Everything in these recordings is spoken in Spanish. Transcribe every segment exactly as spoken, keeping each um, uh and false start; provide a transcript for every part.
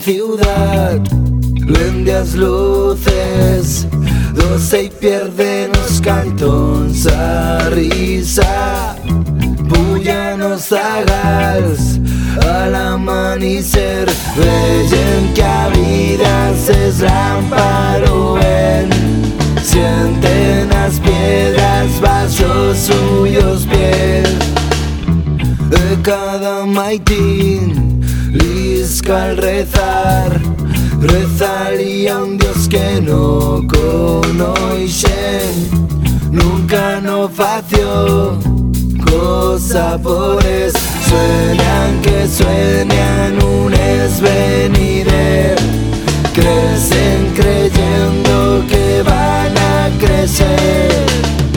ciudad, vendias luces, doce y pierden os cantons a risa. Pujanos zagals a l'amanecer, veiem que a vida es lamparoen. Sienten las piedras bajo suyos pies. De cada maitín lisca al rezar, rezaría un Dios que no conocen. Nunca no fació cosa por es. Sueñan que sueñan un esvenider, crecen creyendo que van a crecer.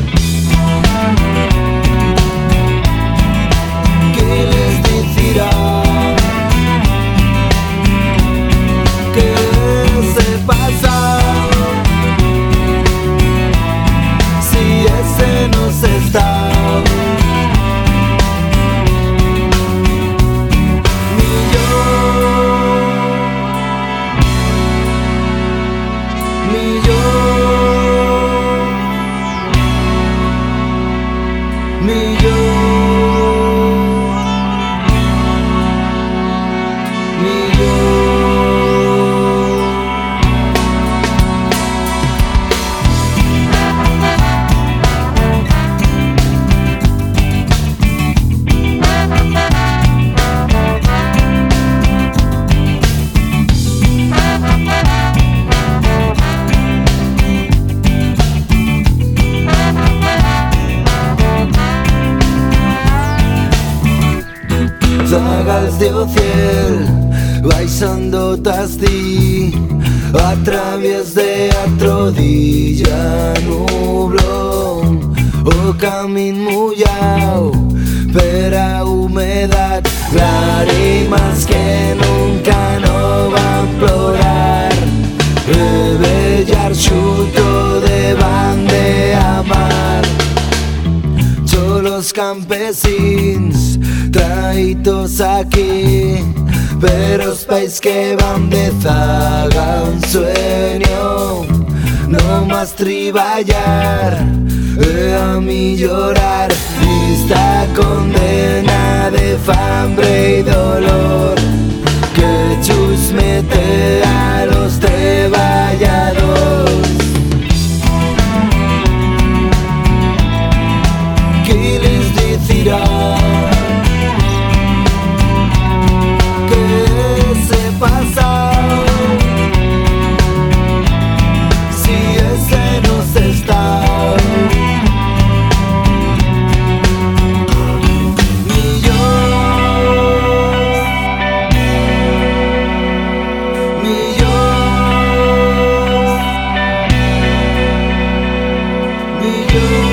¿Qué les decirá? ¿Qué se pasa? Si ese no se está. Zagals de ciel, baixando t'asti, a través de atro día nubló, o camín mullau per a humedad, lágrimas que nunca no van plorar, rebellar xuto de van de amar. Los campesins traídos aquí, pero os veis que van de zaga un sueño, no más triballar, eh, a mí llorar, esta condena de hambre y dolor, que chus mete a los treballadores. ¿Qué les decirá? ¿Qué se pasa? Si ese no se está. Ni yo, ni yo, ni yo.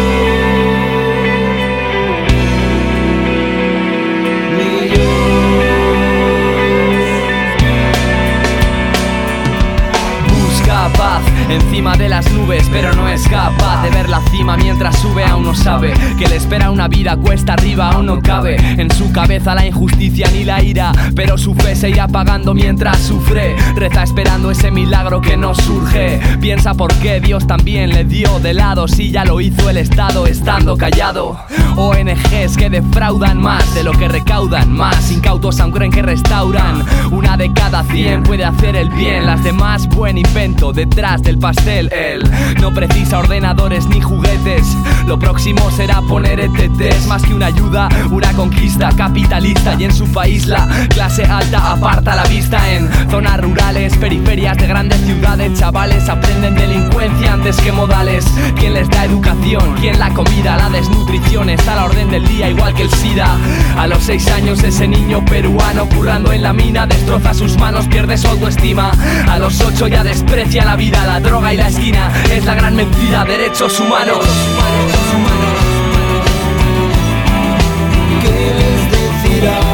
Encima de las nubes, pero no es capaz de ver la cima mientras sube. Aún no sabe que le espera una vida cuesta arriba. Aún no cabe en su cabeza la injusticia ni la ira, pero su fe se irá apagando mientras sufre. Reza esperando ese milagro que no surge. Piensa por qué Dios también le dio de lado, si ya lo hizo el Estado estando callado. O N Ges que defraudan más de lo que recaudan, más incautos aún creen que restauran. Una de cada cien puede hacer el bien, las demás buen invento detrás del pastel. Él no precisa ordenadores ni juguetes, lo próximo será poner E T Ts. Más que una ayuda, una conquista capitalista. Y en su país la clase alta aparta la vista. En zonas rurales, periferias de grandes ciudades, chavales aprenden delincuencia antes que modales. ¿Quién les da educación? ¿Quién la comida? La desnutrición está a la orden del día, igual que el SIDA. A los seis años ese niño peruano currando en la mina destroza sus manos, pierde su autoestima. A los ocho ya desprecia la vida, la droga y la esquina es la gran mentira. Derechos humanos. ¿Qué les decirá?